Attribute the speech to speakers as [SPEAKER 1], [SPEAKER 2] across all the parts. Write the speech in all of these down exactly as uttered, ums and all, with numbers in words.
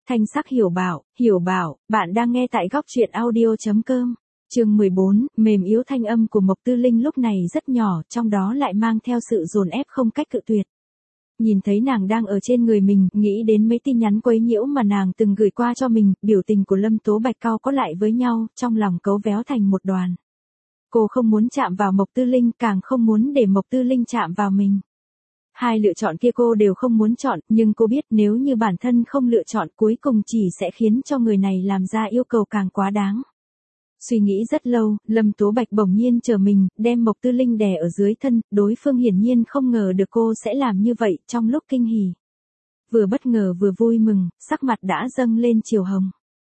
[SPEAKER 1] Thanh sắc hiểu bảo, hiểu bảo, bạn đang nghe tại góc truyện audio chấm com. Chương mười bốn, mềm yếu thanh âm của Mộc Tư Linh lúc này rất nhỏ, trong đó lại mang theo sự dồn ép không cách cự tuyệt. Nhìn thấy nàng đang ở trên người mình, nghĩ đến mấy tin nhắn quấy nhiễu mà nàng từng gửi qua cho mình, biểu tình của Lâm Tố Bạch cau có lại với nhau, trong lòng cấu véo thành một đoàn. Cô không muốn chạm vào Mộc Tư Linh, càng không muốn để Mộc Tư Linh chạm vào mình. Hai lựa chọn kia cô đều không muốn chọn, nhưng cô biết nếu như bản thân không lựa chọn cuối cùng chỉ sẽ khiến cho người này làm ra yêu cầu càng quá đáng. Suy nghĩ rất lâu, Lâm Tố Bạch bỗng nhiên chờ mình, đem Mộc Tư Linh đè ở dưới thân, đối phương hiển nhiên không ngờ được cô sẽ làm như vậy trong lúc kinh hỉ. Vừa bất ngờ vừa vui mừng, sắc mặt đã dâng lên chiều hồng.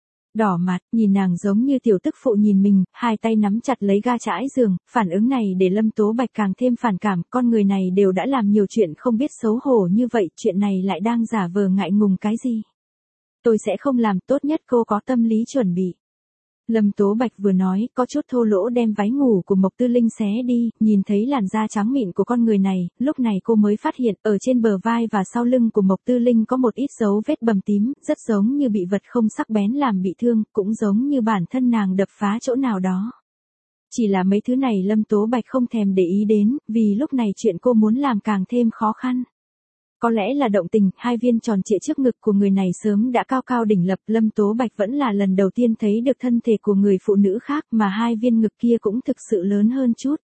[SPEAKER 1] Đỏ mặt, nhìn nàng giống như tiểu tức phụ nhìn mình, hai tay nắm chặt lấy ga trải giường, phản ứng này để Lâm Tố Bạch càng thêm phản cảm, con người này đều đã làm nhiều chuyện không biết xấu hổ như vậy, chuyện này lại đang giả vờ ngại ngùng cái gì. Tôi sẽ không làm, tốt nhất cô có tâm lý chuẩn bị. Lâm Tố Bạch vừa nói, có chút thô lỗ đem váy ngủ của Mộc Tư Linh xé đi, nhìn thấy làn da trắng mịn của con người này, lúc này cô mới phát hiện, ở trên bờ vai và sau lưng của Mộc Tư Linh có một ít dấu vết bầm tím, rất giống như bị vật không sắc bén làm bị thương, cũng giống như bản thân nàng đập phá chỗ nào đó. Chỉ là mấy thứ này Lâm Tố Bạch không thèm để ý đến, vì lúc này chuyện cô muốn làm càng thêm khó khăn. Có lẽ là động tình, hai viên tròn trịa trước ngực của người này sớm đã cao cao đỉnh lập, Lâm Tố Bạch vẫn là lần đầu tiên thấy được thân thể của người phụ nữ khác mà hai viên ngực kia cũng thực sự lớn hơn chút.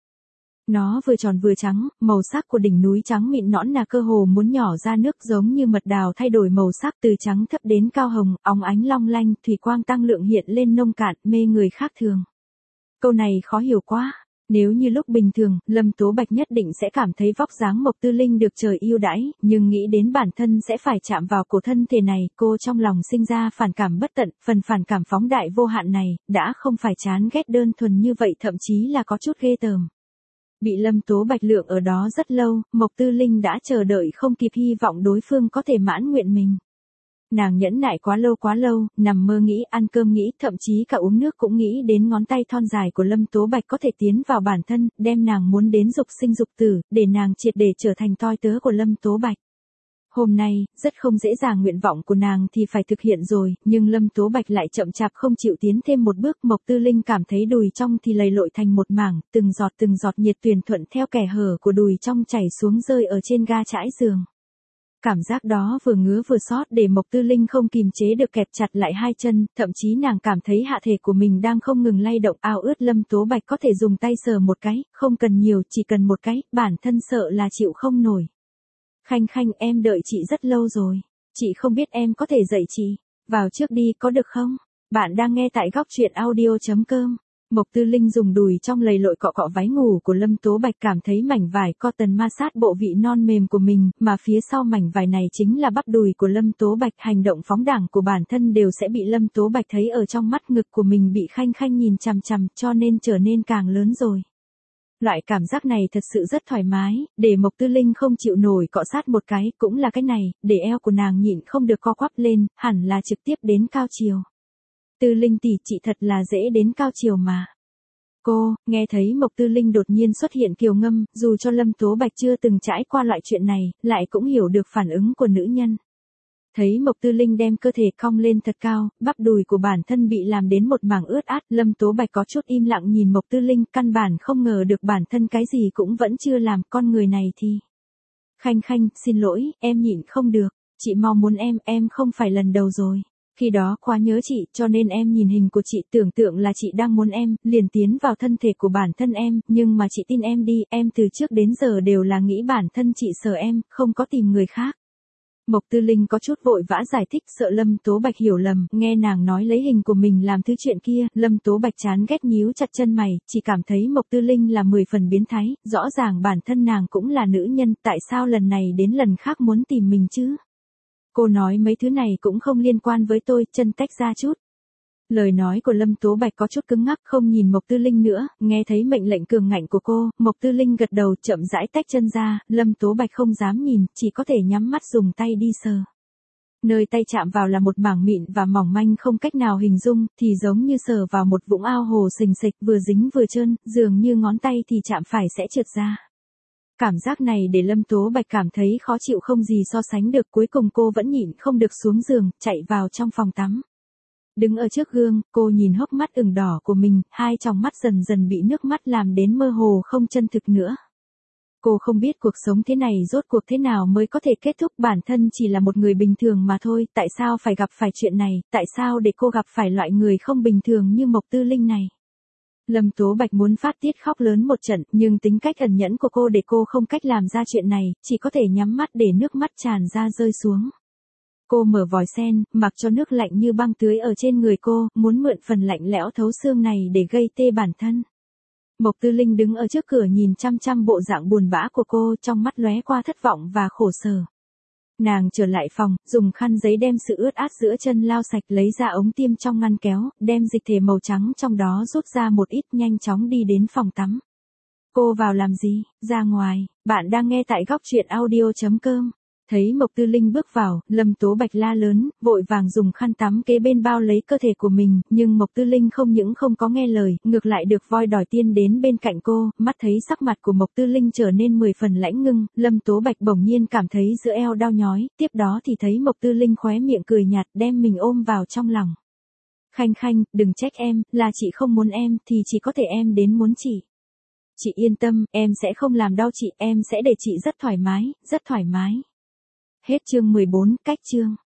[SPEAKER 1] Nó vừa tròn vừa trắng, màu sắc của đỉnh núi trắng mịn nõn nà cơ hồ muốn nhỏ ra nước giống như mật đào thay đổi màu sắc từ trắng thấp đến cao hồng, óng ánh long lanh, thủy quang tăng lượng hiện lên nông cạn, mê người khác thường. Câu này khó hiểu quá. Nếu như lúc bình thường, Lâm Tố Bạch nhất định sẽ cảm thấy vóc dáng Mộc Tư Linh được trời yêu đãi, nhưng nghĩ đến bản thân sẽ phải chạm vào cổ thân thể này, cô trong lòng sinh ra phản cảm bất tận, phần phản cảm phóng đại vô hạn này, đã không phải chán ghét đơn thuần như vậy, thậm chí là có chút ghê tởm. Bị Lâm Tố Bạch lượng ở đó rất lâu, Mộc Tư Linh đã chờ đợi không kịp hy vọng đối phương có thể mãn nguyện mình. Nàng nhẫn nại quá lâu quá lâu, nằm mơ nghĩ, ăn cơm nghĩ, thậm chí cả uống nước cũng nghĩ đến ngón tay thon dài của Lâm Tố Bạch có thể tiến vào bản thân, đem nàng muốn đến dục sinh dục tử, để nàng triệt để trở thành toi tớ của Lâm Tố Bạch. Hôm nay, rất không dễ dàng nguyện vọng của nàng thì phải thực hiện rồi, nhưng Lâm Tố Bạch lại chậm chạp không chịu tiến thêm một bước, Mộc Tư Linh cảm thấy đùi trong thì lầy lội thành một mảng, từng giọt từng giọt nhiệt tuyền thuận theo kẻ hở của đùi trong chảy xuống rơi ở trên ga trải giường. Cảm giác đó vừa ngứa vừa xót để Mộc Tư Linh không kìm chế được kẹp chặt lại hai chân, thậm chí nàng cảm thấy hạ thể của mình đang không ngừng lay động, ao ước Lâm Tố Bạch có thể dùng tay sờ một cái, không cần nhiều, chỉ cần một cái, bản thân sợ là chịu không nổi. Khanh Khanh, em đợi chị rất lâu rồi, chị không biết em có thể dạy chị, vào trước đi có được không? Bạn đang nghe tại góc truyện audio chấm com. Mộc Tư Linh dùng đùi trong lầy lội cọ cọ váy ngủ của Lâm Tố Bạch, cảm thấy mảnh vải cotton ma sát bộ vị non mềm của mình, mà phía sau mảnh vải này chính là bắp đùi của Lâm Tố Bạch, hành động phóng đẳng của bản thân đều sẽ bị Lâm Tố Bạch thấy ở trong mắt, ngực của mình bị Khanh Khanh nhìn chằm chằm, cho nên trở nên càng lớn rồi. Loại cảm giác này thật sự rất thoải mái, để Mộc Tư Linh không chịu nổi cọ sát một cái, cũng là cái này, để eo của nàng nhịn không được co quắp lên, hẳn là trực tiếp đến cao chiều. Tư Linh tỷ, chị thật là dễ đến cao chiều mà. Cô, nghe thấy Mộc Tư Linh đột nhiên xuất hiện kiều ngâm, dù cho Lâm Tố Bạch chưa từng trải qua loại chuyện này, lại cũng hiểu được phản ứng của nữ nhân. Thấy Mộc Tư Linh đem cơ thể cong lên thật cao, bắp đùi của bản thân bị làm đến một mảng ướt át, Lâm Tố Bạch có chút im lặng nhìn Mộc Tư Linh, căn bản không ngờ được bản thân cái gì cũng vẫn chưa làm, con người này thì. Khanh Khanh, xin lỗi, em nhịn không được, chị mau muốn em, em không phải lần đầu rồi. Khi đó quá nhớ chị, cho nên em nhìn hình của chị tưởng tượng là chị đang muốn em, liền tiến vào thân thể của bản thân em, nhưng mà chị tin em đi, em từ trước đến giờ đều là nghĩ bản thân chị sờ em, không có tìm người khác. Mộc Tư Linh có chút vội vã giải thích, sợ Lâm Tố Bạch hiểu lầm, nghe nàng nói lấy hình của mình làm thứ chuyện kia, Lâm Tố Bạch chán ghét nhíu chặt chân mày, chỉ cảm thấy Mộc Tư Linh là mười phần biến thái, rõ ràng bản thân nàng cũng là nữ nhân, tại sao lần này đến lần khác muốn tìm mình chứ? Cô nói mấy thứ này cũng không liên quan với tôi, chân tách ra chút. Lời nói của Lâm Tố Bạch có chút cứng ngắc, không nhìn Mộc Tư Linh nữa, nghe thấy mệnh lệnh cường ngạnh của cô, Mộc Tư Linh gật đầu chậm rãi tách chân ra, Lâm Tố Bạch không dám nhìn, chỉ có thể nhắm mắt dùng tay đi sờ. Nơi tay chạm vào là một mảng mịn và mỏng manh không cách nào hình dung, thì giống như sờ vào một vũng ao hồ sình sịch, vừa dính vừa trơn, dường như ngón tay thì chạm phải sẽ trượt ra. Cảm giác này để Lâm Tố Bạch cảm thấy khó chịu không gì so sánh được, cuối cùng cô vẫn nhịn không được xuống giường, chạy vào trong phòng tắm. Đứng ở trước gương, cô nhìn hốc mắt ửng đỏ của mình, hai tròng mắt dần dần bị nước mắt làm đến mơ hồ không chân thực nữa. Cô không biết cuộc sống thế này rốt cuộc thế nào mới có thể kết thúc, bản thân chỉ là một người bình thường mà thôi, tại sao phải gặp phải chuyện này, tại sao để cô gặp phải loại người không bình thường như Mộc Tư Linh này. Lâm Tố Bạch muốn phát tiết khóc lớn một trận, nhưng tính cách ẩn nhẫn của cô để cô không cách làm ra chuyện này, chỉ có thể nhắm mắt để nước mắt tràn ra rơi xuống. Cô mở vòi sen, mặc cho nước lạnh như băng tưới ở trên người cô, muốn mượn phần lạnh lẽo thấu xương này để gây tê bản thân. Mộc Tư Linh đứng ở trước cửa nhìn chăm chăm bộ dạng buồn bã của cô, trong mắt lóe qua thất vọng và khổ sở. Nàng trở lại phòng, dùng khăn giấy đem sự ướt át giữa chân lau sạch, lấy ra ống tiêm trong ngăn kéo, đem dịch thể màu trắng trong đó rút ra một ít, nhanh chóng đi đến phòng tắm. Cô vào làm gì? Ra ngoài. Bạn đang nghe tại góc truyện audio chấm com. Thấy Mộc Tư Linh bước vào, Lâm Tố Bạch la lớn, vội vàng dùng khăn tắm kế bên bao lấy cơ thể của mình, nhưng Mộc Tư Linh không những không có nghe lời, ngược lại được voi đòi tiên đến bên cạnh cô, mắt thấy sắc mặt của Mộc Tư Linh trở nên mười phần lãnh ngưng, Lâm Tố Bạch bỗng nhiên cảm thấy giữa eo đau nhói, tiếp đó thì thấy Mộc Tư Linh khóe miệng cười nhạt, đem mình ôm vào trong lòng. Khanh Khanh, đừng trách em, là chị không muốn em, thì chỉ có thể em đến muốn chị. Chị yên tâm, em sẽ không làm đau chị, em sẽ để chị rất thoải mái, rất thoải mái. Hết chương mười bốn, cách chương.